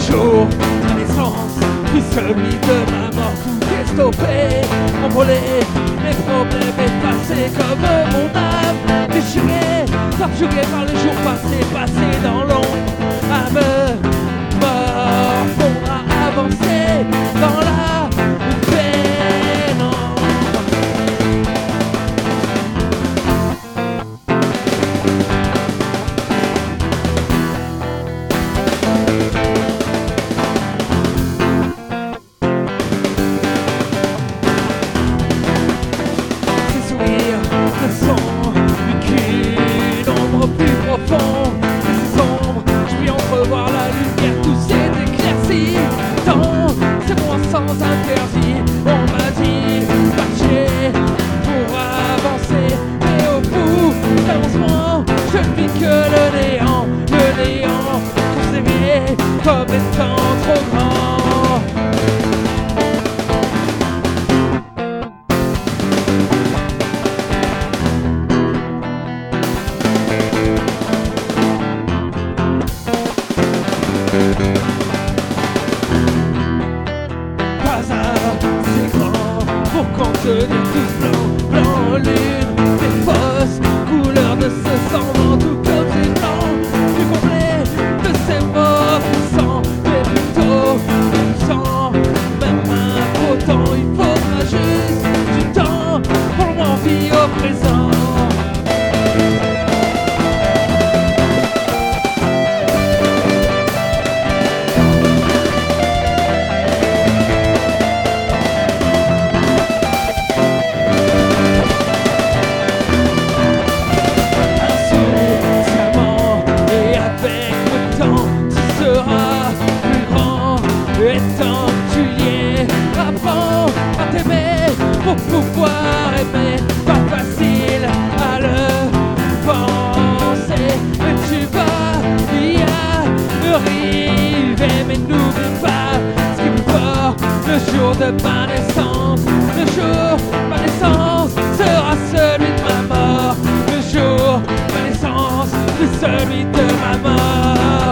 jour de ma naissance, puis celui de ma mort, tout est stoppé, envolé, mes problèmes effacés comme mon âme déchirée, torturée par les jours passés dans l'ombre, à me morfondre, à avancer dans la pénombre. Ces sourires ne sont qu'une ombre plus profonde. Ces ombres, je puis entrevoir la lumière, tout s'est éclairci. Tant, c'est moi sans interdit. On m'a dit marcher pour avancer, mais au bout d'avancement, je ne vis que le néant, considéré comme étant trop grand. Pas assez grand pour contenir tout ce blanc, lune, des fausses couleurs de ce sang, tout comme du blanc, plus complet de ces mots puissants, mais plutôt du sang, même impotent. Il faudra juste du temps pour m'envie au présent. Tant que tu y es, apprends à t'aimer pour pouvoir aimer. Pas facile à le penser, mais tu vas y arriver. Mais n'oublie pas ce qui est plus fort. Le jour de ma naissance, le jour de ma naissance sera celui de ma mort. Le jour de ma naissance, c'est celui de ma mort.